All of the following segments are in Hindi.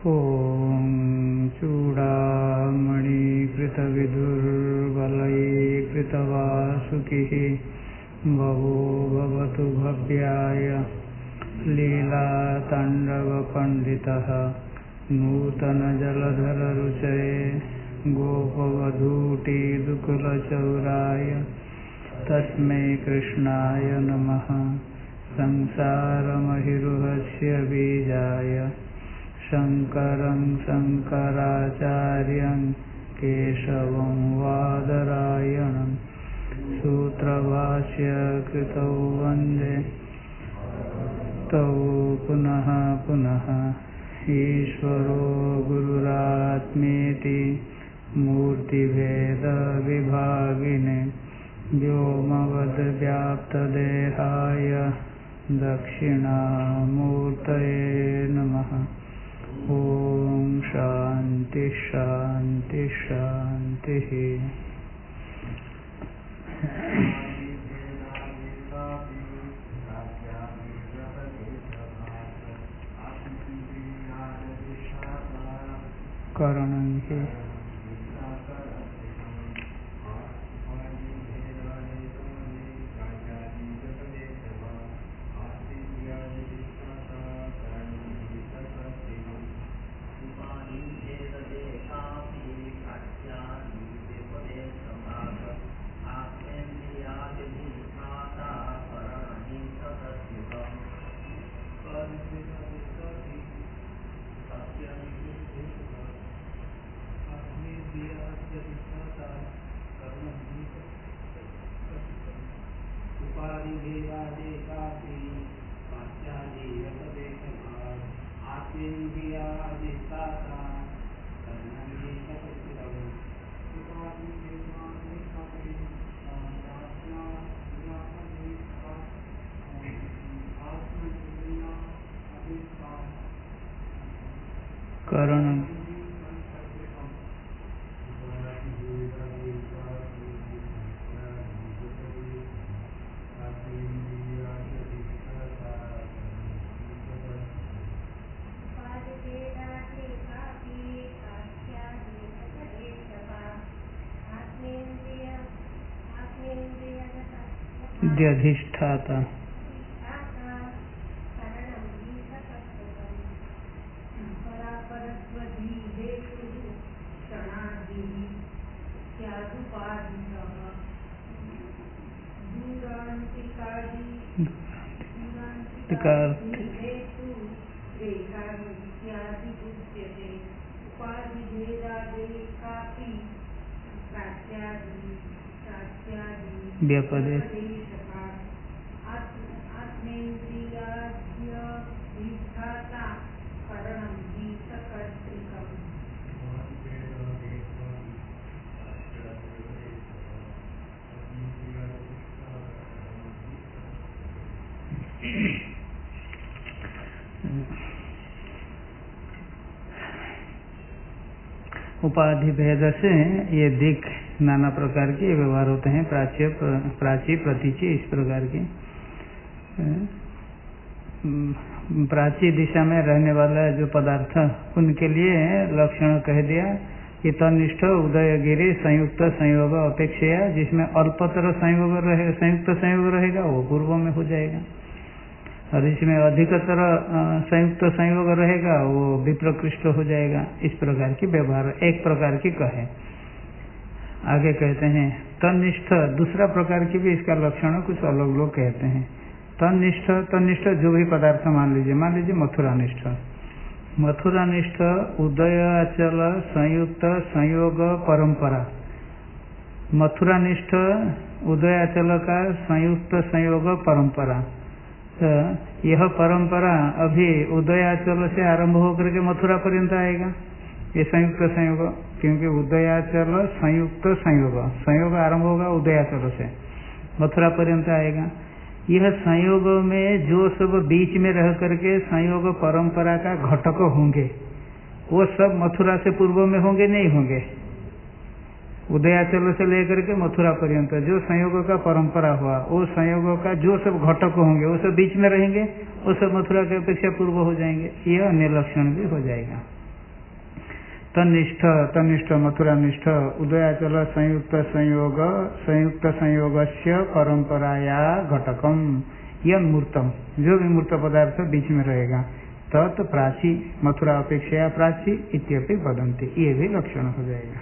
ॐ चूडामणिकृतविदुर्बलैकृतवासुकिः भवो भवतु भव्याय लीलाताण्डवपण्डितः नूतनजलधररुचये गोपवधूटिदुकुलचौराय तस्मै कृष्णाय नमः। संसारमहिरुहस्य बीजाय शङ्करं शङ्कराचार्यं केशवं वादरायणं सूत्रभाष्य कृतौ वन्दे तौ पुनः पुनः। ईश्वरो गुरुरात्मेति मूर्तिभेदविभागिने व्योमवद्व्याप्तदेहाय दक्षिणामूर्तये नमः। ओम शांति शांति शांति। करणं हि करणं अधिष्ठाता व्यपदेश उपाधि भेद से ये दिक नाना प्रकार के व्यवहार होते हैं। प्राच्य प्राची प्रतीची इस प्रकार की। प्राची दिशा में रहने वाला जो पदार्थ उनके लिए लक्षण कह दिया कि तनिष्ठ उदयगिरी संयुक्त संयोग अपेक्षया, जिसमें अल्पतर संयोग रहे संयुक्त संयोग रहेगा वो पूर्व में हो जाएगा, और इसमें अधिकतर संयुक्त संयोग रहेगा वो विप्रकृष्ट हो जाएगा। इस प्रकार की व्यवहार एक प्रकार की कहे। आगे कहते हैं तनिष्ठ, दूसरा प्रकार की भी इसका लक्षण कुछ अलग लोग कहते हैं। तनिष्ठ, तनिष्ठ जो भी पदार्थ मान लीजिए मथुरानिष्ठ। मथुरानिष्ठ उदयाचल संयुक्त संयोग परंपरा। मथुरानिष्ठ उदयाचल का संयुक्त संयोग परंपरा। तो यह परंपरा अभी उदयाचल से आरंभ होकर के मथुरा पर्यंत आएगा, ये संयुक्त संयोग, क्योंकि उदयाचल संयुक्त संयोग, संयोग आरंभ होगा उदयाचल से मथुरा पर्यंत आएगा। यह संयोग में जो सब बीच में रह करके संयोग परंपरा का घटक होंगे वो सब मथुरा से पूर्व में होंगे नहीं होंगे। उदयाचल से लेकर के मथुरा पर्यंत जो संयोग का परंपरा हुआ वो संयोग का जो सब घटक होंगे वो सब बीच में रहेंगे, वो सब मथुरा की अपेक्षा पूर्व हो जाएंगे। यह अन्य लक्षण भी हो जाएगा। तनिष्ठ तनिष्ठ मथुरानिष्ठ उदयाचल संयुक्त संयोगस्य परंपराया घटकम यह मूर्तम, जो भी मूर्त पदार्थ बीच में रहेगा, तत् प्राची मथुरा अपेक्षा प्राची इत्यपि वदन्ति, ये भी लक्षण हो जाएगा।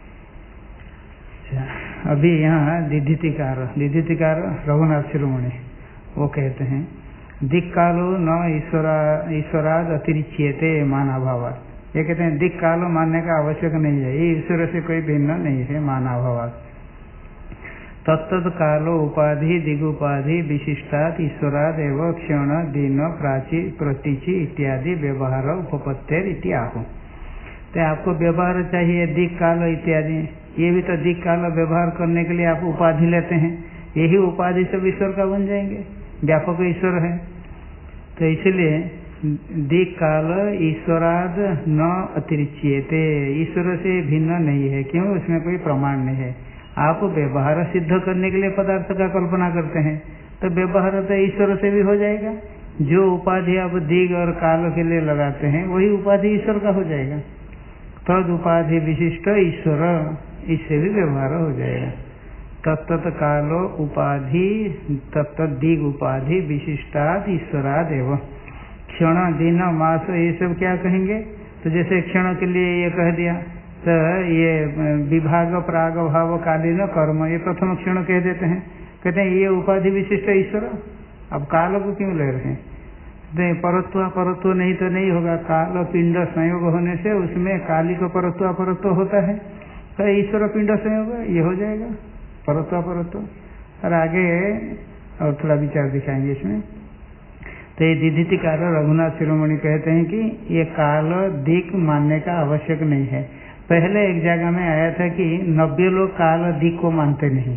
अभी यहाँ दिधितिकार रघुनाथ शिरोमणि वो कहते हैं दिक् कालो न ईश्वराद अतिरिच्यते मानाभावात्। ये कहते हैं दिक् कालो मानने का आवश्यक नहीं है, ये ईश्वर से कोई भिन्न नहीं है मानाभावात्। तत्त कालो उपाधि दिगुपाधि विशिष्टात् ईश्वराद एवं क्षण दिन प्राची प्रतीचि इत्यादि व्यवहार उपपत्तिर इत्याहु। तो आपको व्यवहार चाहिए दिक् काल इत्यादि, ये भी तो दिक् काल व्यवहार करने के लिए आप उपाधि लेते हैं, यही उपाधि सब ईश्वर का बन जाएंगे, व्यापक ईश्वर है। तो इसलिए दिक् काल ईश्वराद न अतिरिच्यते, ईश्वर से भिन्न नहीं है, क्यों? उसमें कोई प्रमाण नहीं है। आप व्यवहार सिद्ध करने के लिए पदार्थ का कल्पना करते हैं, तो व्यवहार तो ईश्वर से भी हो जाएगा। जो उपाधि आप दिग और काल के लिए लगाते हैं वही उपाधि ईश्वर का हो जाएगा। तद उपाधि विशिष्ट ईश्वर, इससे भी व्यवहार हो जाएगा। तत्त कालो उपाधि तत्त दिग उपाधि विशिष्टाद ईश्वराद एवं क्षण दिन मास, ये सब क्या कहेंगे? तो जैसे क्षण के लिए ये कह दिया, तो ये विभाग प्राग भाव कालीन कर्म, ये प्रथम क्षण कह देते हैं, कहते हैं ये उपाधि विशिष्ट ईश्वर। अब काल को क्यों ले रहे हैं? परत्व नहीं तो नहीं होगा, काल पिंड संयोग होने से उसमें काली को परत्व होता है, तो ईश्वर पिंड संयोग ये हो जाएगा परत्व। और आगे और थोड़ा विचार दिखाएंगे इसमें। तो ये दिधितिकार रघुनाथ शिरोमणि कहते हैं कि ये काल दिक मानने का आवश्यक नहीं है। पहले एक जगह में आया था कि 90 लोग काल दिक को मानते नहीं,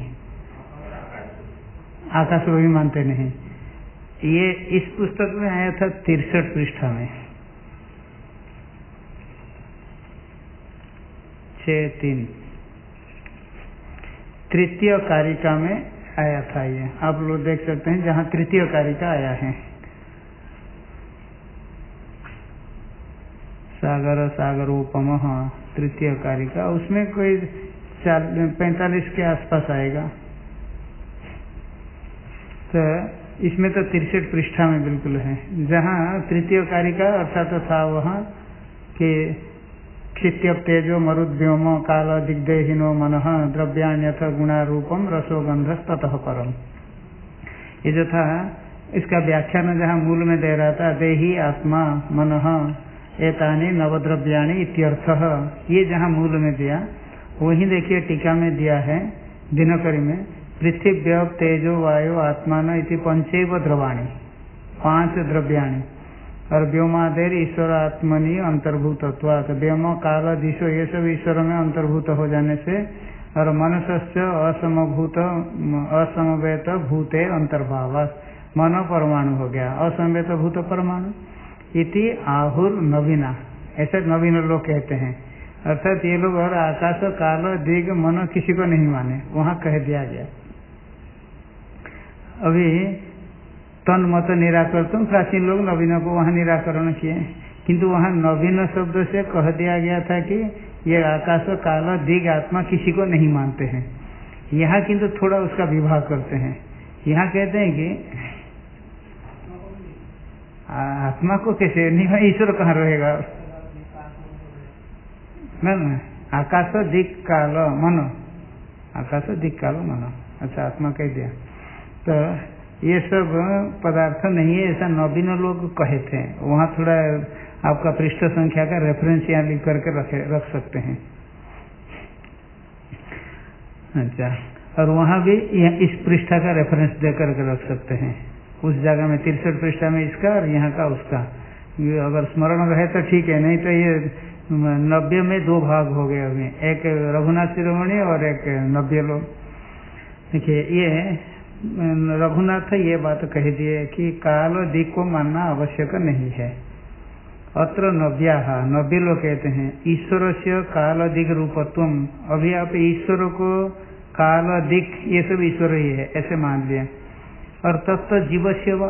आकाश को भी मानते नहीं। ये इस पुस्तक में आया था 63 पृष्ठा में 6-3 तृतीय कारिका में आया था। ये आप लोग देख सकते हैं जहाँ तृतीय कारिका आया है, सागरोपम तृतीय कारिका, उसमें कोई 45 के आसपास आएगा। तो इसमें तो 63 पृष्ठा में बिल्कुल है, जहाँ तृतीय कारिका अर्थात था वहाँ कि क्षित्यप तेजो मरुद्व्योम काल दिग्देहिनो मनः द्रव्याण्यथ गुणारूपम रसोगंधस ततः परम। ये जो था इसका व्याख्यान जहाँ मूल में दे रहा था, देही आत्मा मनः एतानि नवद्रव्याणि इत्यर्थः, ये जहाँ मूल में दिया वही देखिए टीका में दिया है दिनकरी में, पृथिव्य तेजो वायु आत्मान इति पंचैव द्रवाणि, 5 द्रव्याणि, और व्योमादेर ईश्वर आत्मनि अंतर्भूतत्वात्, व्योम काल दिशो ये सब ईश्वर में अंतर्भूत हो जाने से, और मनुष्य असमवेत भूते अंतर्भावात्, मन परमाणु हो गया, असमवेत भूत परमाणु इति आहुर नवीना, ऐसे नवीन लोग कहते हैं। अर्थात ये लोग और आकाश काल दिग मन किसी को नहीं माने, वहाँ कह दिया गया। अभी तन मत निराकरण, प्राचीन लोग नवीन को वहाँ निराकरण किए, किंतु वहाँ नवीन शब्द से कह दिया गया था कि ये आकाश काल दिग आत्मा किसी को नहीं मानते हैं। यहाँ किंतु थोड़ा उसका विभाग करते हैं। यहाँ कहते हैं कि आत्मा को कैसे नहीं, ईश्वर कहाँ रहेगा? ना आकाश दिक् काल मनो, आकाश दिक् काल मनो, अच्छा आत्मा कह दिया। तो ये सब पदार्थ नहीं है, ऐसा नवीन लोग कहे थे। वहाँ थोड़ा आपका पृष्ठ संख्या का रेफरेंस यहाँ लिख करके रख सकते हैं। अच्छा, और वहाँ भी इस पृष्ठा का रेफरेंस दे करके रख सकते हैं। उस जगह में 63 पृष्ठा में इसका और यहाँ का उसका, ये अगर स्मरण रहे तो ठीक है, नहीं तो ये 90 में 2 भाग हो गए अभी, एक रघुनाथ शिरोमणि और एक 90 लोग। देखिए ये रघुनाथ ये बात कह दिए कि काल दिक् को मानना आवश्यक नहीं है। अत्र 90 लोग कहते हैं ईश्वर से काल दिक् रूपत्वम, अभी आप ईश्वर को काल दिक् ये सब ईश्वर ही है ऐसे मान लिया, और तत्व जीव सेवा,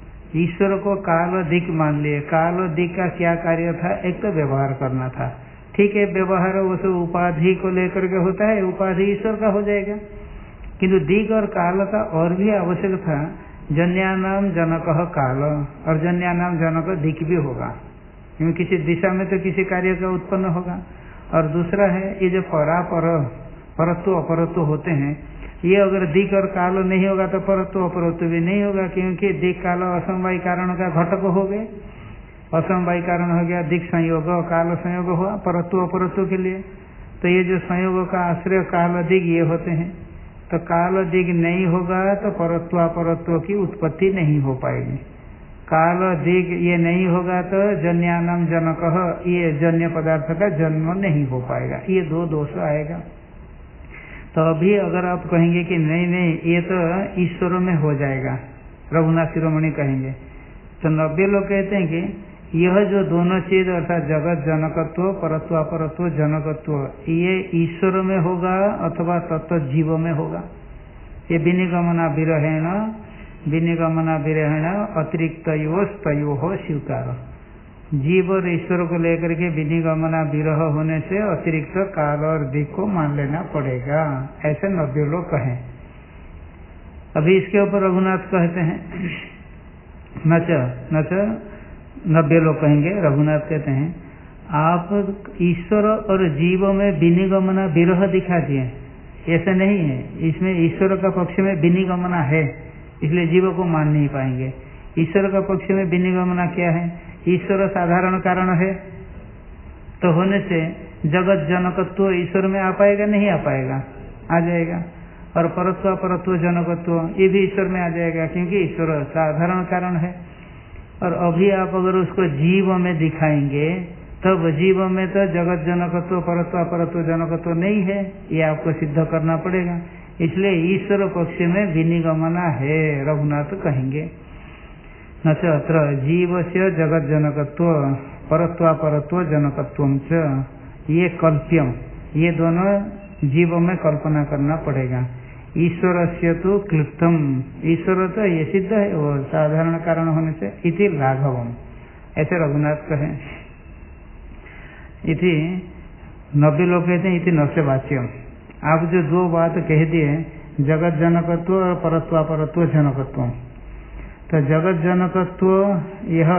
ईश्वर को काल दिक् मान लिए। काल दिक् का क्या कार्य था? एक तो व्यवहार करना था, ठीक है, व्यवहार वो सब उपाधि को लेकर के होता है, उपाधि ईश्वर का हो जाएगा। किंतु दिक् और काल का और भी आवश्यक था। जन्यानाम जनक काल, और जन्यानाम जनक दिक् भी होगा, क्योंकि किसी दिशा में तो किसी कार्य का उत्पन्न होगा। और दूसरा है ये जो परापर परत्व अपरत्व होते हैं, ये अगर दिक् और काल नहीं होगा तो परत्व अपरत्व भी नहीं होगा, क्योंकि दिक् काल असमवाय कारण का घटक हो गए। असमवाय कारण हो गया दिक् संयोग, काल संयोग हुआ परत्व अपरत्व के लिए। तो ये जो संयोग का आश्रय काल दिक् ये होते हैं, तो काल दिक् नहीं होगा तो परत्व अपरत्व की उत्पत्ति नहीं हो पाएगी। काल दिक् ये नहीं होगा तो जन्यानाम जनक, ये जन्य पदार्थ का जन्म नहीं हो पाएगा, ये दो दोष आएगा। तो अभी अगर आप कहेंगे कि नहीं नहीं ये तो ईश्वर में हो जाएगा, रघुनाथ शिरोमणि कहेंगे, तो 90 लोग कहते हैं कि यह जो दोनों चीज अर्थात जगत जनकत्व परत्व अपरत्व जनकत्व, ये ईश्वर में होगा अथवा तत्व जीव में होगा। ये विनिगमना विरहेण विनिगमना विरहेण अतिरिक्त तयो हो स्वीकार। जीव और ईश्वर को लेकर के विनिगमना विरह होने से अतिरिक्त काल और दिक् को मान लेना पड़ेगा, ऐसे 90 लोग कहें। अभी इसके ऊपर रघुनाथ कहते हैं नच 90 लोग कहेंगे, रघुनाथ कहते हैं आप ईश्वर और जीव में विनिगमना विरह दिखा दिए, ऐसा नहीं है। इसमें ईश्वर का पक्ष में विनिगमना है, इसलिए जीव को मान नहीं पाएंगे। ईश्वर का पक्ष में विनिगमना क्या है? ईश्वर साधारण कारण है, तो होने से जगत जनकत्व ईश्वर में आ पाएगा नहीं आ पाएगा? आ जाएगा। और परत्व अपरत्व जनकत्व ये भी ईश्वर में आ जाएगा, क्योंकि ईश्वर साधारण कारण है। और अभी आप अगर उसको जीव में दिखाएंगे तब जीव में तो जगत जनकत्व परत्व अपरत्व जनकत्व नहीं है, ये आपको सिद्ध करना पड़ेगा। इसलिए ईश्वर पक्ष में विनिगमना है, रघुनाथ कहेंगे। न च अत्र जीव से जगत जनकत्व परत्वापरत्व जनकत्वम च, ये कल्प्यम, ये दोनों जीव में कल्पना करना पड़ेगा। ईश्वर से तो क्लिप्तम, ईश्वर तो ये सिद्ध है वो साधारण कारण होने से, इति लाघवम, ऐसे रघुनाथ कहें। इति 90 लोग कहते हैं इति नस्य वाच्यम। आप जो दो बात कह दिए जगत जनकत्व और परत्वापरत्व जनकत्व, तो जगत जनकत्व यह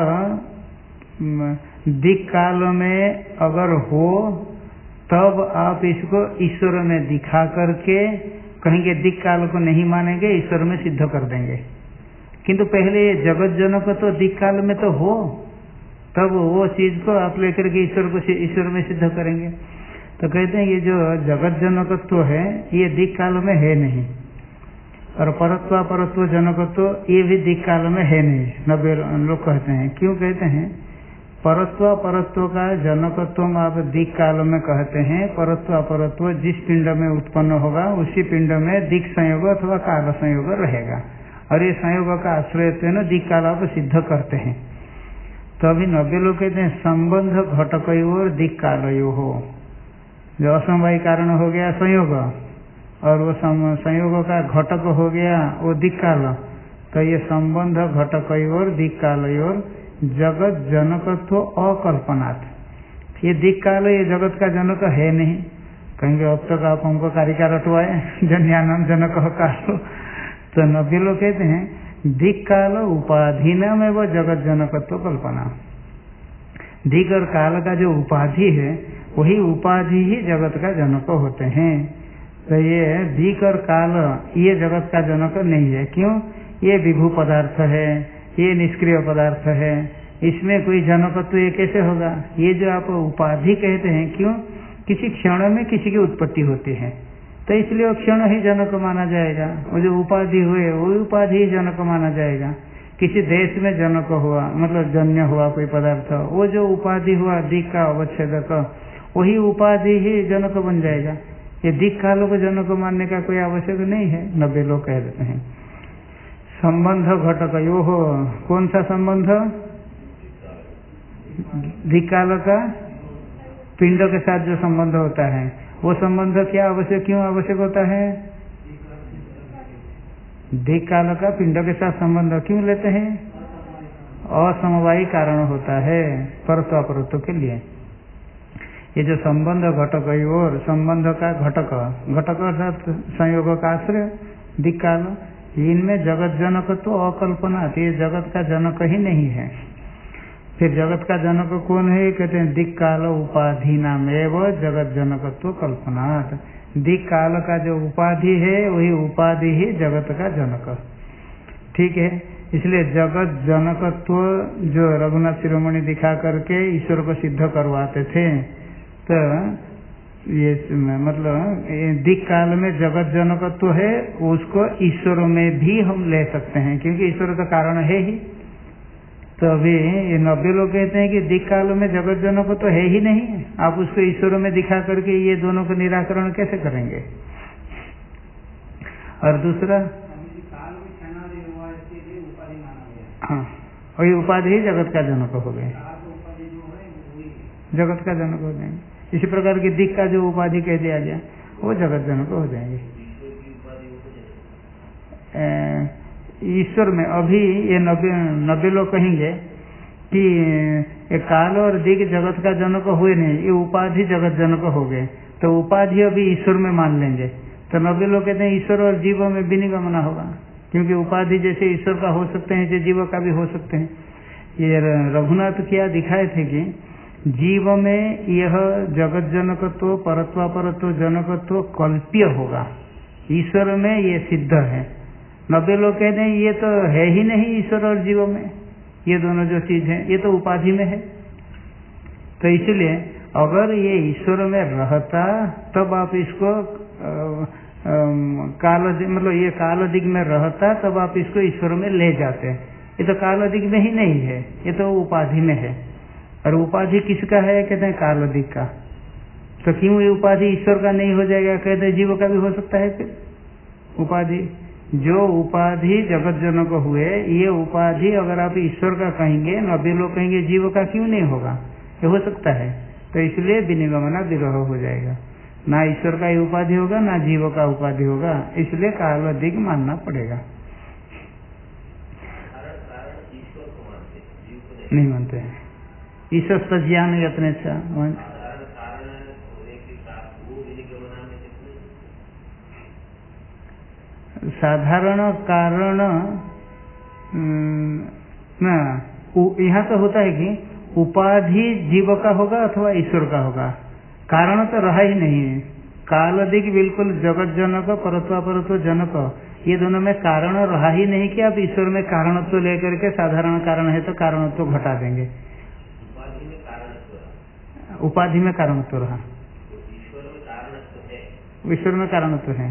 दिक् काल में अगर हो तब आप इसको ईश्वर में दिखा करके कहेंगे, दिक् काल को नहीं मानेंगे, ईश्वर में सिद्ध कर देंगे। किंतु पहले ये जगत जनकत्व दिक् काल में तो हो, तब वो चीज को आप लेकर के ईश्वर में सिद्ध करेंगे। तो कहते हैं ये जो जगत जनकत्व है ये दिक् काल में है नहीं, और परत्वापरत्व जनकत्व ये भी दिक् काल में है नहीं, 90 लोग कहते हैं। क्यों कहते हैं? परत्वापरत्व का जनकत्व आप दिक् काल में कहते हैं, परत्वापरत्व जिस पिंड में उत्पन्न होगा उसी पिंड में दिक् संयोग अथवा काल संयोग रहेगा, और ये संयोग का आश्रय दिक् काल आप सिद्ध करते हैं। तो अभी 90 लोग कहते हैं संबंध घटकयो और दिक् कालयो हो, जो असमवाय कारण हो गया संयोग, और वो संयोग का घटक हो गया वो दिक् काल, तो ये संबंध घटकयो और दिक् कालयो जगत जनकत्व अकल्पनात्, ये दिक् काल ये जगत का जनक है नहीं। कहेंगे अब तक आप हमको कारिका रटवाए जन्यानाम जनक काल। तो 90 लोग कहते हैं दिक् काल उपाधि नाम है वो जगत जनकत्व कल्पना। दिक् और काल का जो उपाधि है वही उपाधि ही जगत का जनक होते हैं। तो ये दिक् और काल ये जगत का जनक नहीं है। क्यों? ये विभू पदार्थ है, ये निष्क्रिय पदार्थ है, इसमें कोई जनकत्व ये कैसे होगा? ये जो आप उपाधि कहते हैं, क्यों? किसी क्षण में किसी की उत्पत्ति होती है, तो इसलिए वो क्षण ही जनक माना जाएगा। वो जो उपाधि हुए वो उपाधि ही जनक माना जाएगा। किसी देश में जनक हुआ मतलब जन्य हुआ कोई पदार्थ, वो जो उपाधि हुआ दिक् का अवच्छेदक, वही उपाधि ही जनक बन जाएगा। ये दिक् काल को जनक मानने का कोई आवश्यक नहीं है, 90 लोग कह देते हैं। संबंध घटक यो हो, कौन सा संबंध? दिक् काल का पिंड के साथ जो संबंध होता है वो संबंध क्या आवश्यक, क्यों आवश्यक होता है? दिक् काल का पिंड के साथ संबंध क्यों लेते हैं? असमवायी कारण होता है परत्वापरत्व के लिए। ये जो संबंध घटक और संबंध का घटक, घटक अर्थात संयोग का आश्रय दिक् काल, इनमें जगत जनक तो अकल्पना, ये जगत का जनक ही नहीं है। फिर जगत का जनक कौन है? कहते हैं दिक् काल उपाधि नाम एवं जगत जनकत्व कल्पना। दिक् काल का जो उपाधि है वही उपाधि ही जगत का जनक, ठीक है। इसलिए जगत जनकत्व जो रघुनाथ शिरोमणि दिखा करके ईश्वर को सिद्ध करवाते थे, तो ये मतलब दिक् काल में जगत जनकत्व है, उसको ईश्वर में भी हम ले सकते हैं, क्योंकि ईश्वर का कारण है ही। तो अभी ये 90 लोग कहते हैं कि दिक् काल में जगत जनक तो है ही नहीं, आप उसको ईश्वर में दिखा करके ये दोनों को निराकरण कैसे करेंगे? और दूसरा, हाँ, वही उपाधि ही जगत का जनक हो गए, जगत का जनक हो जाएंगे। इसी प्रकार की दिक् का जो उपाधि कह दिया गया वो जगत जनक हो जाएंगे ईश्वर में। अभी ये 90 लोग कहेंगे कि ये काल और दिक् जगत का जनक हुए नहीं, ये उपाधि जगत जनक हो गए, तो उपाधि अभी ईश्वर में मान लेंगे। तो 90 लोग कहते हैं ईश्वर और जीव में विनिगमन होगा, क्योंकि उपाधि जैसे ईश्वर का हो सकते हैं जैसे जीव का भी हो सकते हैं। ये रघुनाथ क्या दिखाए थे कि जीव में यह जगत जनकत्व परत्वापरत्व जनकत्व कल्प्य होगा, ईश्वर में ये सिद्ध है। 90 लोग कहते हैं ये तो है ही नहीं ईश्वर और जीव में, ये दोनों जो चीज है ये तो उपाधि में है। तो इसलिए अगर ये ईश्वर में रहता तब आप इसको काल मतलब ये काल दिक् में रहता तब आप इसको ईश्वर में ले जाते। ये तो काल दिक् में ही नहीं है, ये तो उपाधि में है। और उपाधि किसका है? कहते हैं काल दिक् का। तो क्यों ये उपाधि ईश्वर का नहीं हो जाएगा? कहते हैं जीव का भी हो सकता है। फिर उपाधि जो उपाधि जगत जनक हुए, ये उपाधि अगर आप ईश्वर का कहेंगे, 90 लोग कहेंगे जीव का क्यों नहीं होगा? ये हो सकता है। तो इसलिए विनिगमना विरोह हो जाएगा, ना ईश्वर का ही उपाधि होगा ना जीव का उपाधि होगा, इसलिए काल दिक् मानना पड़ेगा। नहीं मानते हैं ईश्वर सज्ञान यत्न साधारण कारण ना, यहाँ तो होता है कि उपाधि जीव का होगा अथवा ईश्वर का होगा, कारण तो रहा ही नहीं है। काल दिक् बिल्कुल जगत जनक परत्वापरत्व जनक, ये दोनों में कारण रहा ही नहीं कि आप ईश्वर में कारणत्व तो लेकर के साधारण कारण है तो कारणत्व तो घटा देंगे। उपाधि में कारणत्व तो रहा, ईश्वर में कारणत्व है,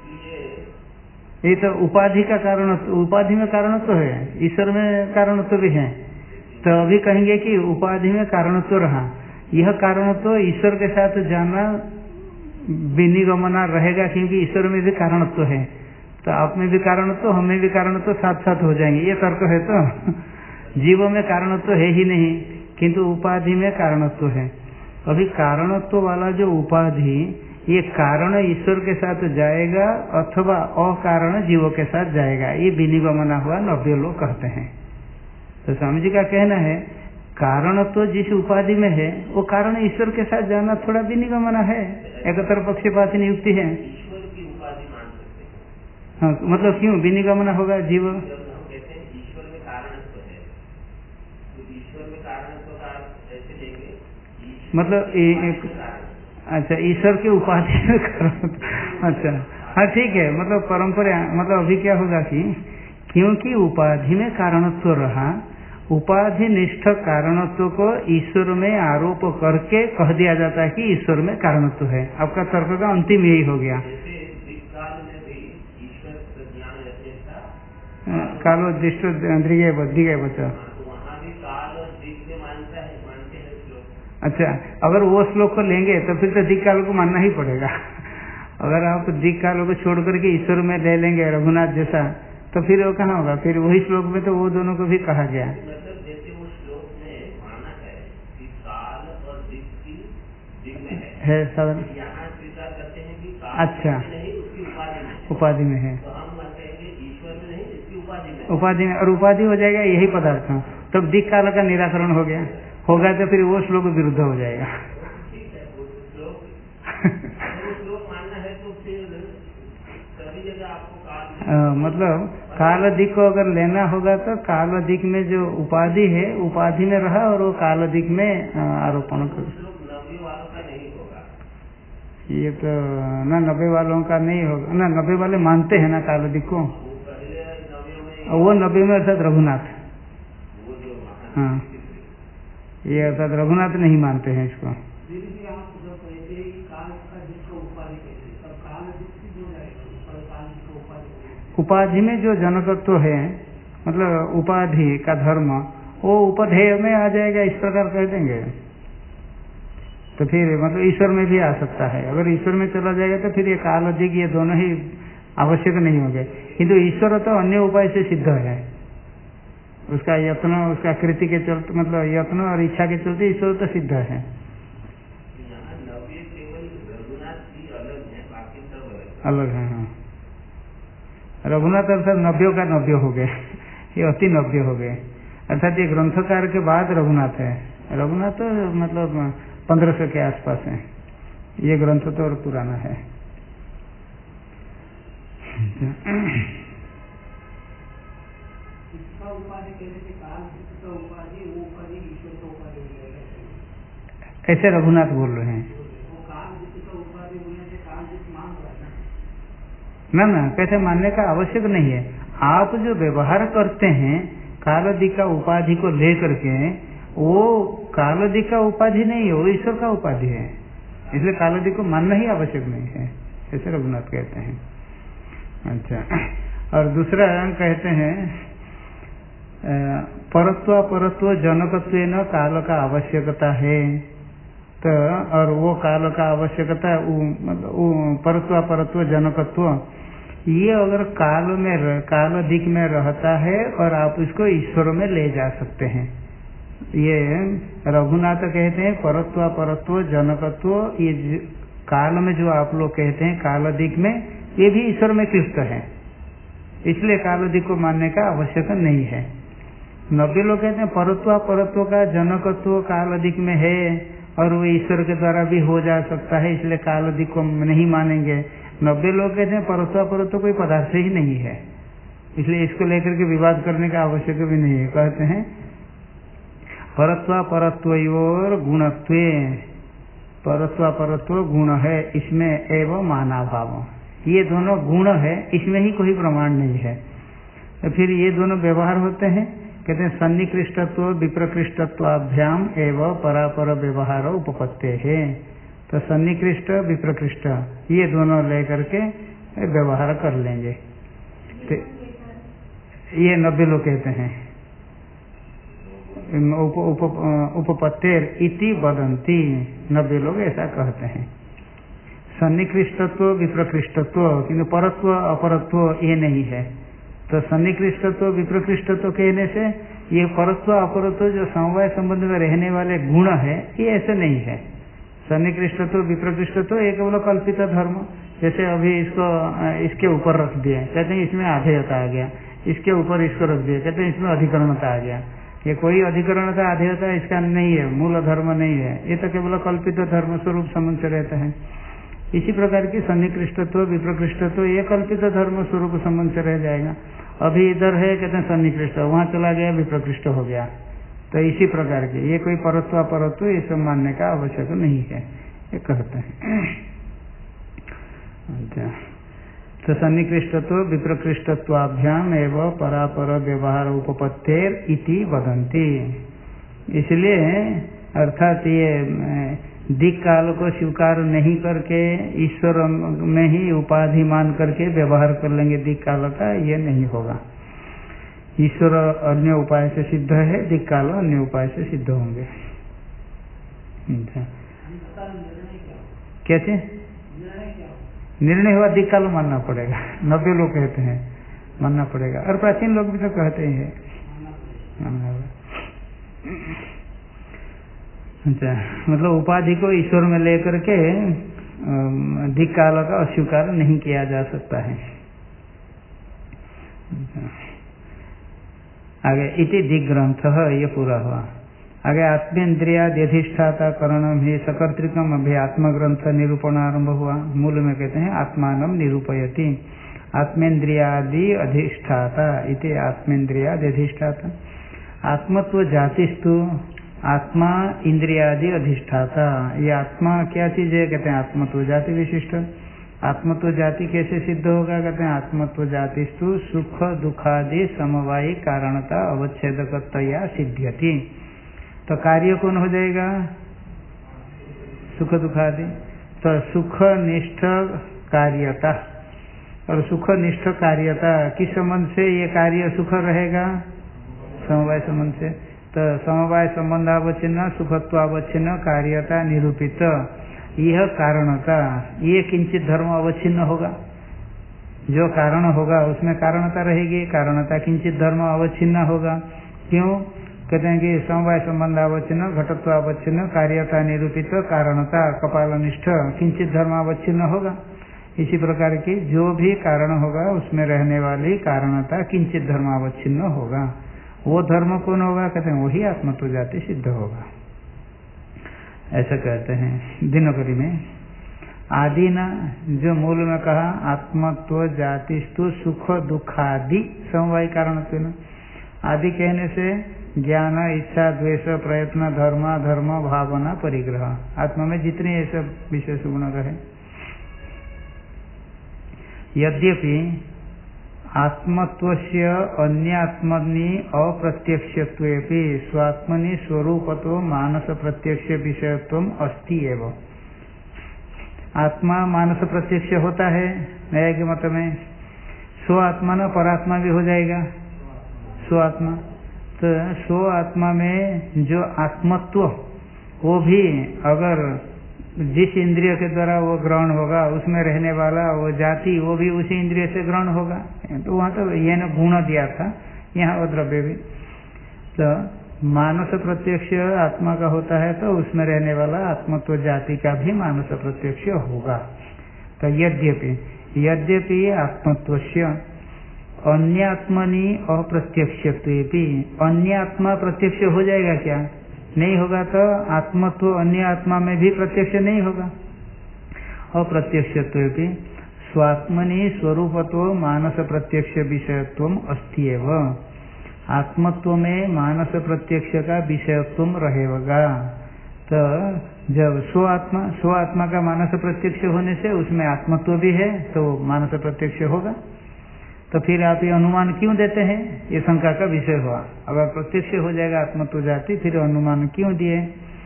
ये तो उपाधि का कारण, उपाधि में कारणत्व तो है, ईश्वर में कारणत्व तो भी है। तो अभी कहेंगे कि उपाधि में कारणत्व तो रहा, यह कारणत्व तो ईश्वर के साथ जाना विनिगमना रहेगा, क्योंकि ईश्वर में भी कारणत्व है। तो आप में भी कारणत्व हमें भी कारणत्व साथ साथ हो जाएंगे, ये तर्क है। तो जीव में कारणत्व है ही नहीं, किंतु उपाधि में कारणत्व है। अभी कारणत्व वाला जो उपाधि, ये कारण ईश्वर के साथ जाएगा अथवा अकारण जीवों के साथ जाएगा, ये विनिगमना हुआ 90 लोग कहते हैं। तो स्वामी जी का कहना है कारण तो जिस उपाधि में है वो कारण ईश्वर के साथ जाना थोड़ा विनिगमना है, एकतर पक्षपाती नियुक्ति है। हाँ, मतलब क्यों विनिगमना होगा? जीव मतलब अच्छा ईश्वर की उपाधि में कारण, अच्छा हाँ ठीक है। मतलब परंपरा, मतलब अभी क्या होगा कि क्योंकि उपाधि में कारणत्व रहा, उपाधि निष्ठ कारणत्व को ईश्वर में आरोप करके कह दिया जाता है कि ईश्वर में कारणत्व है। आपका तर्क का अंतिम यही हो गया। कालो दृष्ट दिगे बच्चा, अच्छा अगर वो श्लोक को लेंगे तो फिर तो दिक् काल को मानना ही पड़ेगा। अगर आप दिक् काल को छोड़ करके ईश्वर में ले लेंगे रघुनाथ जैसा, तो फिर वो कहाँ होगा? फिर वही श्लोक में तो वो दोनों को भी कहा गया है साधन। अच्छा उपाधि में है, उपाधि में, और उपाधि हो जाएगा यही पदार्थ, तब दिक् काल का निराकरण हो गया होगा, तो फिर वो श्लोक विरुद्ध हो जाएगा। मतलब काल दिक को अगर लेना होगा तो काल दिक में जो उपाधि है उपाधि में रहा और वो काल दिक में आरोपण कर। ये तो ना 90 वालों का नहीं होगा ना, 90 वाले मानते हैं ना काल दिक को, वो 90 में अर्थात रघुनाथ। हाँ, ये अर्थात रघुनाथ नहीं मानते हैं इसको। उपाधि में जो जनकत्व है, मतलब उपाधि का धर्म, वो उपधेय में आ जाएगा, इस प्रकार कह देंगे तो फिर मतलब ईश्वर में भी आ सकता है। अगर ईश्वर में चला जाएगा तो फिर ये काल अधिक ये दोनों ही आवश्यक नहीं होंगे। किंतु ईश्वर तो अन्य उपाय से सिद्ध है, उसका यत्न, उसका कृति के चलते, मतलब यत्न और इच्छा के चलते ईश्वर तो सिद्ध है। अलग है, हाँ। रघुनाथ अर्थात 90 का 90 हो गए, ये अति 90 हो गए, अर्थात ये ग्रंथकार के बाद रघुनाथ है। रघुनाथ तो मतलब 1500 के आसपास है, ये ग्रंथ तो और पुराना है। ऐसे रघुनाथ बोल रहे हैं ना, कैसे मानने का आवश्यक नहीं है। आप जो व्यवहार करते हैं कालदि का उपाधि को लेकर के, वो कालदि का उपाधि नहीं है, वो ईश्वर का उपाधि है, इसलिए कालदि को मानना ही आवश्यक नहीं है, ऐसे रघुनाथ कहते हैं। अच्छा, और दूसरा कहते हैं परत्व जनकत्व न काल का आवश्यकता है, तो और वो काल का आवश्यकता मतलब परत्व जनकत्व, ये अगर काल दिक में रहता है और आप इसको ईश्वर में ले जा सकते हैं। ये रघुनाथ कहते हैं परत्व जनकत्व, ये काल में जो आप लोग कहते हैं काल दिक में, ये भी ईश्वर में क्लिप्त है, इसलिए काल दिक को मानने का आवश्यक नहीं है। 90 लोग कहते हैं परत्व का जनकत्व काल दिक में है और वो ईश्वर के द्वारा भी हो जा सकता है, इसलिए काल दिक को नहीं मानेंगे। 90 लोग कहते हैं परत्व कोई पदार्थ ही नहीं है, इसलिए इसको लेकर के विवाद करने का आवश्यक भी नहीं है। कहते हैं परत्व गुणत्वे, परत्व गुण है, इसमें एवं माना भाव, ये दोनों गुण है, इसमें ही कोई प्रमाण नहीं है। तो फिर ये दोनों व्यवहार होते हैं, कहते हैं सन्निकृष्टत्व विप्रकृष्टत्वाभ्याम एवं परापर व्यवहार उपपत्ते है। तो सन्निकृष्ट विप्रकृष्ट ये दोनों लेकर के व्यवहार कर लेंगे। तो ये 90 लोग कहते हैं उपपत्तेर इति वदंती, 90 लोग ऐसा कहते हैं। सन्निकृष्टत्व विप्रकृष्टत्व, किंतु परत्व अपरत्व ये नहीं है। तो सन्निकृष्टत्व विप्रकृष्टत्व कहने से ये परत्व अपरत्व जो समवाय संबंध में रहने वाले गुण है, ये ऐसे नहीं है। सन्निकृष्टत्व विप्रकृष्टत्व एक केवल कल्पित धर्म, जैसे अभी इसको इसके ऊपर रख दिया, कहते हैं इसमें आधेयता आ गया, इसके ऊपर इसको रख दिया, कहते हैं इसमें अधिकरणता आ गया। ये कोई अधिकरणता आधेयता इसका नहीं है, मूल धर्म नहीं है, ये तो केवल कल्पित धर्म स्वरूप संबंध से रहता है। इसी प्रकार की सन्निकृष्टत्व विप्रकृष्टत्व ये कल्पित धर्म स्वरूप संबंध से रह जाएगा। अभी इधर है कहते हैं सन्निकृष्ट, वहां चला गया विप्रकृष्ट हो गया। तो इसी प्रकार के ये कोई परत्व अपरत्व ये सब मानने का आवश्यक नहीं है, ये कहते हैं। अच्छा, तो सन्निकृष्टत्व विप्रकृष्टत्वाभ्याम एवं परापर व्यवहार उपपत्तेर इति वदंती, इसलिए अर्थात ये दिक् काल को स्वीकार नहीं करके ईश्वर में ही उपाधि मान करके व्यवहार कर लेंगे दिक् काल का, ये नहीं होगा। ईश्वर अन्य उपाय से सिद्ध है, दिक् काल अन्य उपाय से सिद्ध होंगे। कैसे निर्णय हुआ? दिक् काल मानना पड़ेगा, 90 लोग कहते हैं मानना पड़ेगा, और प्राचीन लोग भी तो कहते ही है मानना होगा। अच्छा, मतलब उपाधि को ईश्वर में लेकर के दिक् काल का अस्वीकार नहीं किया जा सकता है। आगे इति दिग्ग्रंथ, ये पूरा हुआ। आगे आत्मेन्द्रियाधिष्ठाता करणम ही सकर्तृकम अभी आत्मग्रंथ निरूपण आरंभ हुआ। मूल में कहते हैं आत्मानम निरूपयति, आत्मेन्द्रियादि अधिष्ठाता इति आत्मेन्द्रियादि अधिष्ठाता। आत्मत्व जातिस्तु आत्मा इंद्रियादि अधिष्ठाता। ये आत्मा क्या चीज है? कहते हैं आत्मत्व जाति विशिष्ट। आत्मत्व जाति कैसे सिद्ध होगा? कहते हैं आत्मत्व जातिस्तु सुख दुखादि समवायी कारणता अवच्छेदकतया सिद्ध्यति। तो कार्य कौन हो जाएगा? सुख दुखादि। तो सुखनिष्ठ कार्यता, और सुखनिष्ठ कार्यता किस संबंध से ये कार्य सुख रहेगा? समवाय संबंध से। तो समवाय संबंधावच्छिन्न सुखत्वावच्छिन्न कार्यता निरूपित यह कारणता, ये किंचित धर्म अवच्छिन्न होगा। जो कारण होगा उसमें कारणता रहेगी, कारणता किंचित धर्म अवच्छिन्न होगा। क्यों? कहते हैं कि समवाय संबंधावच्छिन्न घटत्वावच्छिन्न कार्यता निरूपित कारणता कपालनिष्ठ किंचित धर्मावच्छिन्न होगा। इसी प्रकार की जो भी कारण होगा उसमें रहने वाली कारणता किंचित धर्मावच्छिन्न होगा। वो धर्म कौन होगा? कहते हैं वही आत्मत्व जाति सिद्ध होगा। ऐसा कहते हैं दिनकरी में। आदि न, जो मूल में कहा आत्मत्व जातिस्तु सुख दुखादि समवाय कारणत्वेन, आदि कहने से ज्ञान इच्छा द्वेष प्रयत्न धर्म धर्म भावना परिग्रह, आत्मा में जितने ये सब विशेष गुण रहे। यद्यपि आत्मत्वस्य अन्यात्मनि अप्रत्यक्षत्वेपि स्वात्मनि स्वरूपतो मानस प्रत्यक्ष विषयत्वम अस्ति एव। आत्मा मानस प्रत्यक्ष होता है न्याय के मत में। स्व आत्मा न परात्मा भी हो जाएगा स्व आत्मा। तो स्व आत्मा में जो आत्मत्व वो भी अगर जिस इंद्रिय के द्वारा वो ग्रहण होगा उसमें रहने वाला वो जाति वो भी उसी इंद्रिय से ग्रहण होगा। तो वहाँ तो ये न गुण दिया था, यहाँ वो द्रव्य भी। तो मानस प्रत्यक्ष आत्मा का होता है तो उसमें रहने वाला आत्मत्व जाति का भी मानस प्रत्यक्ष होगा। तो यद्यपि आत्मत्वस्य अन्यात्मनि अप्रत्यक्षत्वेपि, अन्य आत्मा प्रत्यक्ष हो जाएगा क्या? नहीं होगा। तो आत्मत्व अन्य आत्मा में भी प्रत्यक्ष नहीं होगा। अप्रत्यक्षत्वेपि स्वात्मनि स्वरूपतो मानस प्रत्यक्ष विषयत्वम अस्ति एव। आत्मत्व में मानस प्रत्यक्ष का विषयत्व रहेगा। तो जब स्व आत्मा का मानस प्रत्यक्ष होने से उसमें आत्मत्व भी है तो मानस प्रत्यक्ष होगा। तो फिर आप ये अनुमान क्यों देते हैं? ये शंका का विषय हुआ। अगर प्रत्यक्ष हो जाएगा आत्मत्व जाति फिर अनुमान क्यों दिए?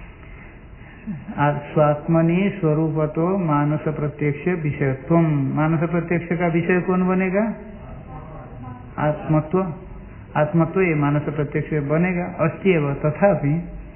स्वात्मनि स्वरूपतो मानस प्रत्यक्ष विषयत्व, मानस प्रत्यक्ष का विषय कौन बनेगा? आत्मत्व। आत्मत्व ये मानस प्रत्यक्ष बनेगा। अस्ति एव तथापि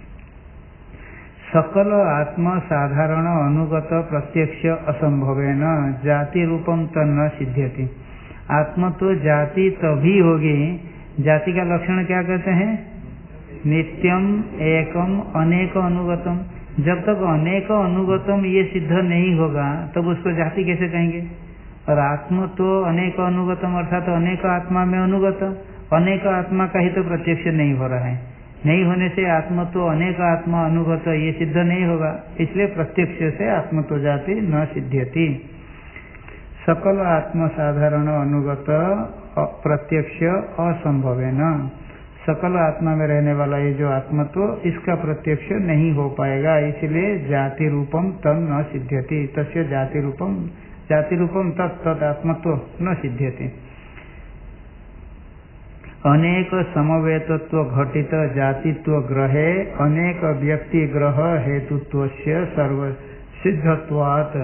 सकल आत्म साधारण अनुगत प्रत्यक्ष असंभवेन जाति रूपम तन्न सिद्ध्यति। आत्मत्व जाति तभी होगी, जाति का लक्षण क्या कहते हैं? नित्यम एकम अनेक अनुगतम। जब तक अनेक अनुगतम ये सिद्ध नहीं होगा तब उसको जाति कैसे कहेंगे? और आत्मत्व अनेक अनुगतम अर्थात अनेक आत्मा में अनुगत, अनेक आत्मा का ही तो प्रत्यक्ष नहीं हो रहा है। नहीं होने से आत्मत्व अनेक आत्मा अनुगत ये सिद्ध नहीं होगा, इसलिए प्रत्यक्ष से आत्मत्व जाति न सिद्ध्यति। सकल आत्म साधारण अनुगत प्रत्यक्ष असंभवेन, सकल आत्मा में रहने वाला ये जो आत्मत्व इसका प्रत्यक्ष नहीं हो पाएगा, इसलिए जाति रूपम तम न सिद्ध्यति। तस्य जाति रूपम तत् आत्मत्व न सिद्ध्यति। अनेक समवेतत्व घटित जातित्व ग्रहे अनेक व्यक्ति ग्रह हेतुत्वस्य सर्व सिद्धत्वात्।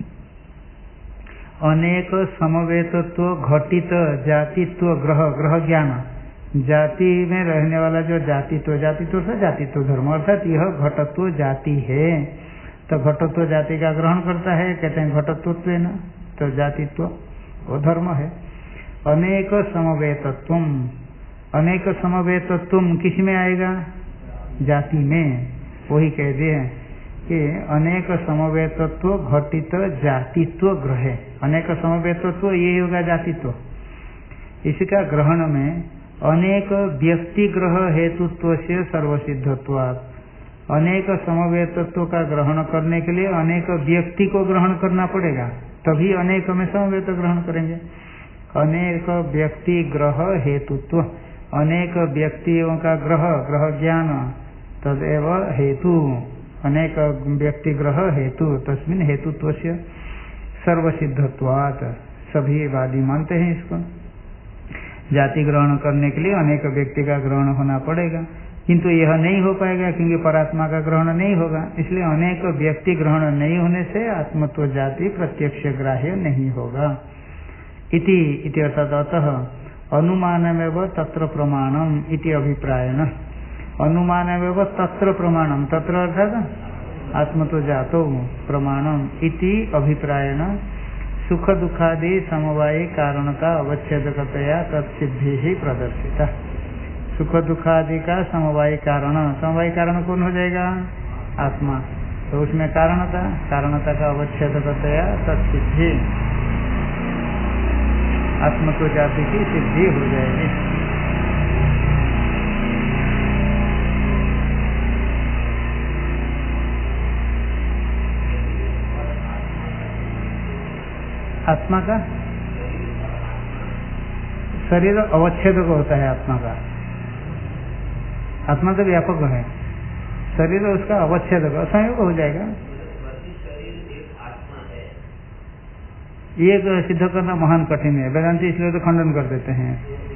अनेक समवेतत्व घटित जातित्व ग्रह ज्ञान, जाति में रहने वाला जो जातित्व से जातित्व धर्म अर्थात यह घटत्व जाति है। तो घटत्व जाति का ग्रहण करता है, कहते हैं घटत्व न, तो जातित्व वो धर्म है। अनेक समवेतत्व, अनेक समवेतत्व किस में आएगा? जाति में। वही कह दिए कि अनेक समवेतत्व घटित जातित्व ग्रह, अनेक समवेतत्व ये होगा जातित्व। इसका ग्रहण में अनेक व्यक्ति ग्रह हेतुत्व से सर्वसिद्धत्वात्, अनेक समवेतत्व का ग्रहण करने के लिए अनेक व्यक्ति को ग्रहण करना पड़ेगा, तभी अनेक में समवेत ग्रहण करेंगे। अनेक व्यक्ति ग्रह हेतुत्व, अनेक व्यक्तियों का ग्रह ज्ञान तदेव हेतु, अनेक व्यक्ति ग्रह हेतु तस्मिन् हेतुत्वस्य सर्वसिद्धत्वात्, सभी वादी मानते हैं इसको। जाति ग्रहण करने के लिए अनेक व्यक्ति का ग्रहण होना पड़ेगा, किंतु यह नहीं हो पाएगा क्योंकि परात्मा का ग्रहण नहीं होगा, इसलिए अनेक व्यक्ति ग्रहण नहीं होने से आत्मत्व जाति प्रत्यक्ष ग्राह्य नहीं होगा। इति अर्थात अतः अनुमानमेव तत्र प्रमाणम इति अभिप्रायेण, अनुमानमेव तत्र प्रमाणम, तत्र अर्थात आत्मत्व जातो प्रमाणम इति अभिप्रायेण सुख दुखादि समवायी कारण का अवच्छेदकतया तत्सिद्धि ही प्रदर्शिता। सुख दुखादि का समवायी कारण कौन हो जाएगा? आत्मा। तो उसमें कारणता का अवच्छेदकतया तत्सिद्धि, आत्मत्व जाति की सिद्धि हो जाएगी। आत्मा का शरीर अवच्छेदक होता है, आत्मा का, आत्मा तो व्यापक है, शरीर उसका अवच्छेदक असंयोग हो जाएगा। ये सिद्ध करना महान कठिन है, वेदांती इसलिए तो खंडन कर देते हैं।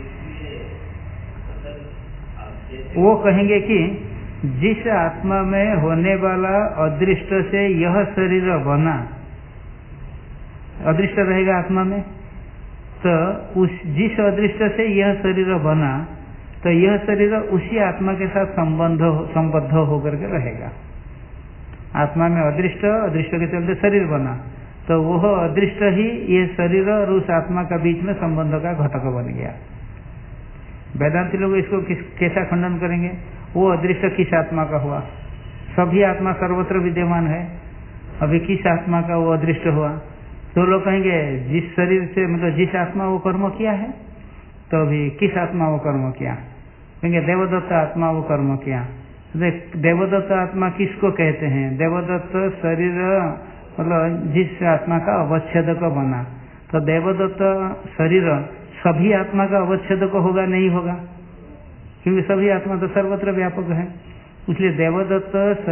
वो कहेंगे कि जिस आत्मा में होने वाला अदृष्ट से यह शरीर बना, अदृष्ट रहेगा आत्मा में, तो उस जिस अदृष्ट से यह शरीर बना, तो यह शरीर उसी आत्मा के साथ संबद्ध होकर के रहेगा। आत्मा में अदृष्ट के चलते शरीर बना, तो वह अदृष्ट ही ये शरीर और उस आत्मा का बीच में संबंध का घटक बन गया। वेदांती लोग इसको कैसा खंडन करेंगे? वो अदृष्ट किस आत्मा का हुआ? सभी आत्मा सर्वत्र विद्यमान है, अभी किस आत्मा का वो अदृष्ट हुआ? तो लोग कहेंगे जिस शरीर से, मतलब जिस आत्मा वो कर्म किया है, तो अभी किस आत्मा वो कर्म किया? कहेंगे देवदत्त आत्मा वो कर्म किया। देवदत्त आत्मा किसको कहते हैं? देवदत्त शरीर, मतलब जिस आत्मा का अवच्छेदक बना, तो देवदत्त शरीर सभी आत्मा का अवच्छेदक होगा? नहीं होगा, क्योंकि सभी आत्मा तो सर्वत्र व्यापक है। इसलिए देवदत्त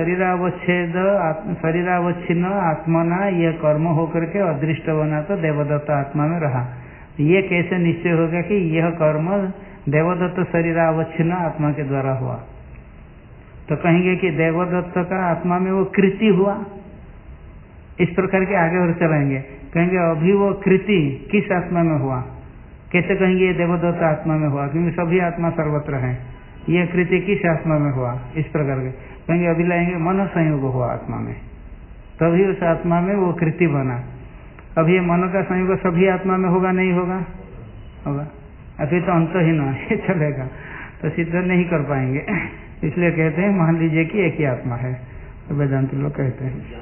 शरीरावच्छिन्न आत्मना यह कर्म होकर के अदृष्ट बना, तो देवदत्त आत्मा में रहा। ये कैसे निश्चय होगा कि यह कर्म देवदत्त शरीरावच्छिन्न आत्मा के द्वारा हुआ? तो कहेंगे कि देवदत्त का आत्मा में वो कृति हुआ। इस प्रकार के आगे और चलाएंगे, कहेंगे अभी वो कृति किस आत्मा में हुआ? कैसे कहेंगे ये देवदत्त आत्मा में हुआ? क्योंकि सभी आत्मा सर्वत्र हैं। ये कृति किस आत्मा में हुआ? इस प्रकार के कहेंगे। अभी लाएंगे मन संयोग हुआ आत्मा में, तभी उस आत्मा में वो कृति बना। अभी ये मन का संयोग सभी आत्मा में होगा? नहीं होगा, होगा। अभी तो अंतहीन ये चलेगा, तो सिद्ध नहीं कर पाएंगे। इसलिए कहते हैं मान लीजिए कि एक ही आत्मा है, तो वेदांती लोग कहते हैं।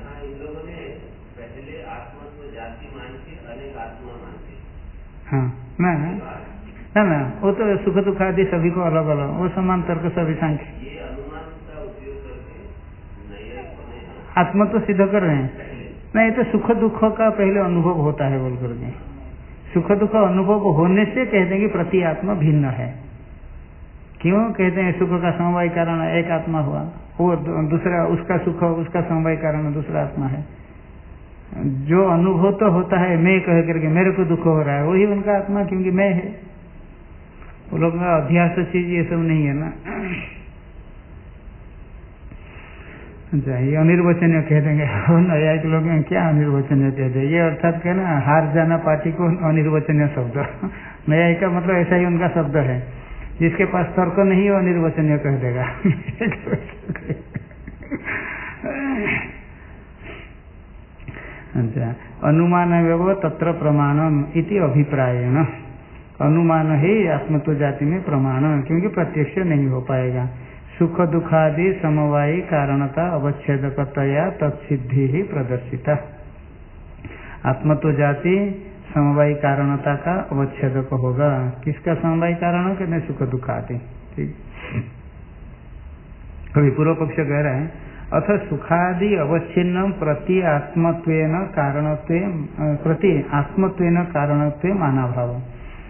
हाँ ना, वो तो सुख दुख आदि सभी को अलग अलग, वो समान तर्क सभी सांख्य आत्मा तो सिद्ध कर रहे हैं। नहीं तो सुख दुख का पहले अनुभव होता है बोल करके, सुख दुख अनुभव होने से कहते हैं कि प्रति आत्मा भिन्न है। क्यों कहते हैं? सुख का समवाय कारण एक आत्मा हुआ, वो दूसरा, उसका सुख उसका समवाय कारण दूसरा आत्मा है। जो अनुभव तो होता है मैं कह करके, मेरे को दुख हो रहा है, वही उनका आत्मा, क्योंकि मैं है। वो लोगों का अध्यास चीज ये सब नहीं है ना। अच्छा, ये अनिर्वचनीय कह देंगे नया के लोग क्या अनिर्वचनीय कह दे? ये अर्थात क्या ना, हार जाना पार्टी को अनिर्वचनीय शब्द। नया का मतलब ऐसा ही उनका शब्द है, जिसके पास तर्क नहीं हो अनिर्वचनीय कह देगा। अच्छा, अनुमान व्यव तत्र प्रमाणम इति अभिप्रायेण, अनुमान ही आत्मत्व जाति में प्रमाण, क्योंकि प्रत्यक्ष नहीं हो पाएगा। सुख दुखादि समवायी कारणता अवच्छेदकतया तत्सिद्धि ही प्रदर्शिता। आत्मत्व जाति समवायी कारणता का अवच्छेदक होगा। किसका समवायी कारण? कहते हैं सुख दुखादि। ठीक, कभी पूर्व पक्ष कह रहा है अथ सुखादि अवच्छिन्न प्रति आत्मत्वेन कारणत्वे मानाभाव।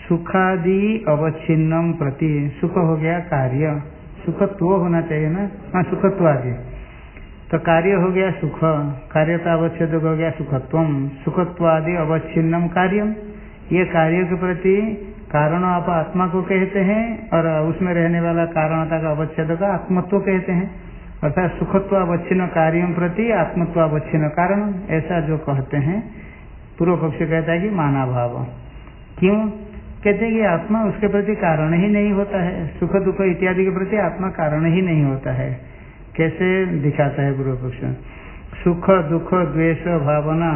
सुखादि अवच्छिन्नम प्रति, सुख हो गया कार्य, सुखत्व होना चाहिए ना, हाँ सुखत्वादि, तो कार्य हो गया सुख, कार्यता अवच्छेद हो गया सुखत्वम, सुखत्वादि अवच्छिन्नम कार्यम, ये कार्य के प्रति कारण आप आत्मा को कहते हैं और उसमें रहने वाला कारणता का अवच्छेद का आत्मत्व कहते हैं, अर्थात सुखत्वावच्छिन्न कार्यम प्रति आत्मत्वावच्छिन्न कारण, ऐसा जो कहते हैं पूर्व पक्ष कहता है कि माना भाव। क्यों कहते हैं कि आत्मा उसके प्रति कारण ही नहीं होता है, सुख दुख इत्यादि के प्रति आत्मा कारण ही नहीं होता है। कैसे दिखाता है पूर्व पक्ष, सुख दुख द्वेष भावना,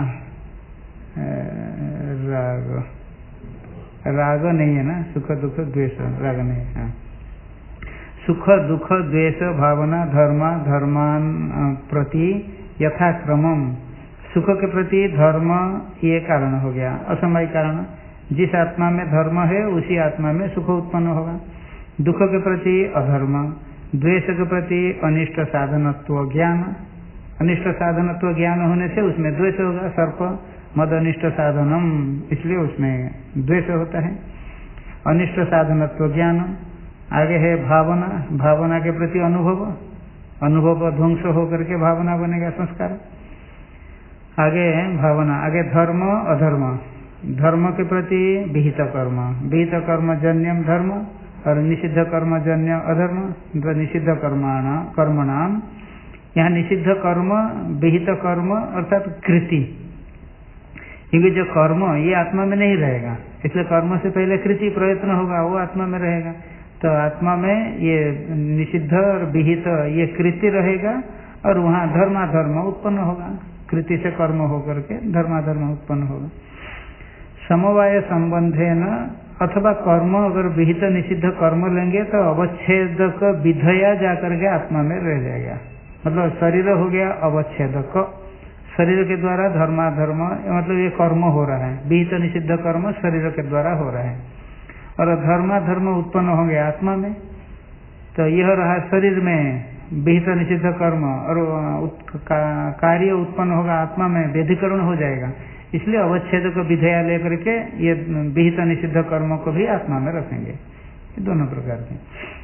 राग नहीं है ना, सुख दुख द्वेष राग नहीं, हाँ। सुख दुख द्वेष भावना धर्मान प्रति यथाक्रमम, सुख के प्रति धर्म ये कारण हो गया, असमवाय कारण, जिस आत्मा में धर्म है उसी आत्मा में सुख उत्पन्न होगा। दुख के प्रति अधर्म, द्वेष के प्रति अनिष्ट साधनत्व ज्ञान, अनिष्ट साधनत्व ज्ञान होने से उसमें द्वेष होगा, सर्प मद अनिष्ट साधनम, इसलिए उसमें द्वेष होता है। अनिष्ट साधनत्व ज्ञान, आगे है भावना, भावना के प्रति अनुभव, अनुभव ध्वंस होकर के भावना बनेगा संस्कार। आगे भावना, आगे धर्म अधर्म, धर्म के प्रति विहित कर्म, विहित कर्म जन्यम धर्म और निषिद्ध कर्म जन्य अधर्म, निषिद्ध कर्मणाम, यहाँ निषिद्ध कर्म विहित कर्म अर्थात कृति, क्योंकि जो कर्म ये आत्मा में नहीं रहेगा, इसलिए कर्म से पहले कृति प्रयत्न होगा, वो आत्मा में रहेगा। तो आत्मा में ये निषिद्ध और विहित ये कृति रहेगा और वहाँ धर्माधर्म उत्पन्न होगा, कृति से कर्म होकर के धर्माधर्म उत्पन्न होगा। समवाय संबंधे न, अथवा कर्म अगर विहित निषिद्ध कर्म लेंगे तो अवच्छेदक विधया जाकर के आत्मा में रह जाएगा, मतलब शरीर हो गया अवच्छेदक, शरीर के द्वारा धर्माधर्म मतलब ये कर्म हो रहा है, विहित निषिद्ध कर्म शरीर के द्वारा हो रहा है और धर्माधर्म उत्पन्न होंगे आत्मा में, तो यह रहा शरीर में विहित निषिद्ध कर्म और कार्य उत्पन्न होगा आत्मा में, व्यधिकरण हो जाएगा, इसलिए अवच्छेद को विधेया लेकर के ये विहित निषिद्ध कर्मों को भी आत्मा में रखेंगे, ये दोनों प्रकार के।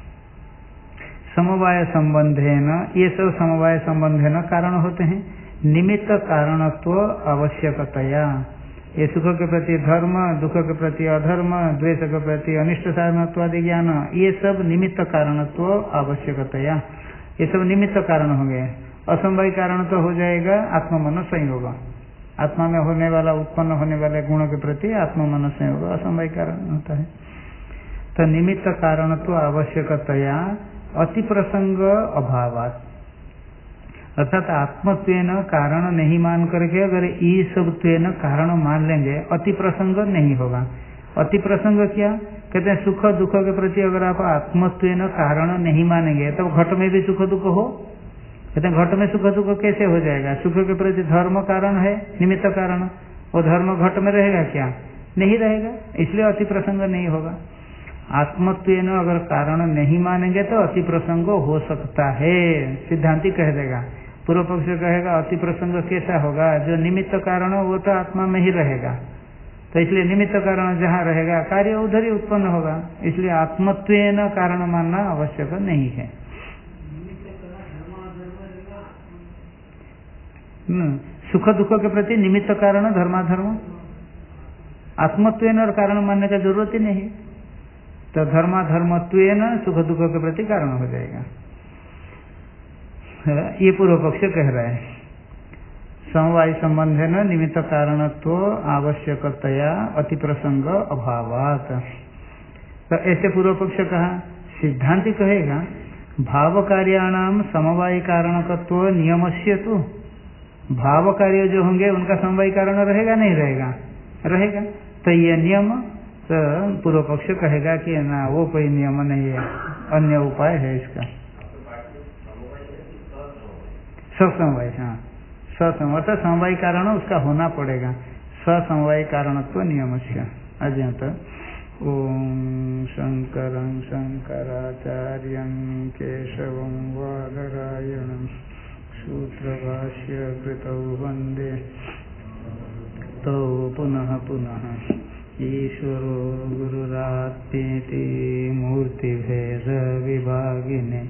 समवाय संबंधे न, ये सब समवाय संबंधे न कारण होते हैं, निमित्त कारणत्व आवश्यकतया, ये सुख के प्रति धर्म, दुख के प्रति अधर्म, द्वेष के प्रति अनिष्ट साधनत्वादि ज्ञान, ये सब निमित्त कारणत्व आवश्यकतया, ये सब निमित्त कारण होंगे। असमवाय कारण तो हो जाएगा आत्मा मन संयोग, आत्मा में होने वाला उत्पन्न होने वाले गुणों के प्रति आत्मा मन संयोग असमवाय कारण होता है। तो निमित्त कारणत्व आवश्यकतया अति प्रसंग अभावात्, अर्थात आत्मत्वेन कारण नहीं मान करके अगर ईशब्त्वेन कारण मान लेंगे अति प्रसंग नहीं होगा। अति प्रसंग क्या कहते हैं, सुख दुख के प्रति अगर आप आत्मत्वेन कारण नहीं मानेंगे तब घट में भी सुख दुख हो, कहते हैं घट में सुख दुख कैसे हो जाएगा, सुख के प्रति धर्म कारण है निमित्त कारण, वो धर्म घट में रहेगा क्या, नहीं रहेगा, इसलिए अति प्रसंग नहीं होगा। आत्मत्वेन अगर कारण नहीं मानेंगे तो अति प्रसंग हो सकता है, सिद्धांति कह देगा। पूर्व पक्ष कहेगा अति प्रसंग कैसा होगा, जो निमित्त कारण हो वो तो आत्मा में ही रहेगा, तो इसलिए निमित्त कारण जहाँ रहेगा कार्य उधर ही उत्पन्न होगा, इसलिए आत्मत्वेन कारण मानना आवश्यक नहीं है। सुख दुख के प्रति निमित्त कारण धर्माधर्म, आत्मत्वेन और कारण मानने का जरूरत ही नहीं, तो धर्माधर्मत्वेन सुख दुख के प्रति कारण हो जाएगा, ये पूर्व पक्ष कह रहा है। समवाय संबंध है न निमित्त कारणत्व आवश्यकतया अति प्रसंग अभावात, तो ऐसे पूर्व पक्ष कहा। सिद्धांति कहेगा भाव कार्याणाम समवाय कारणकत्व नियमस्य, तो भाव कार्य जो होंगे उनका समवाय कारण रहेगा नहीं रहेगा, रहेगा, तो ये नियम, तो पूर्व पक्ष कहेगा कि ना वो कोई नियम नहीं है, अन्य उपाय है इसका, ससमवाय, हाँ ससमवाय, तो समवाय कारण उसका होना पड़ेगा, ससमवाय कारणत्व नियमस्य। अजंत ओम शंकरं शंकराचार्यं केशवं वादरायणं सूत्रभाष्य कृतौ वन्दे तौ पुनः पुनः। ईश्वरो गुरुरात्मेति मूर्तिभेदविभागिने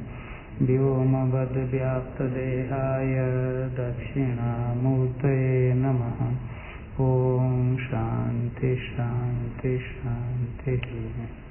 व्योमवद्व्याप्तदेहाय दक्षिणामूर्तये नमः। ओम शांति शांति शांति।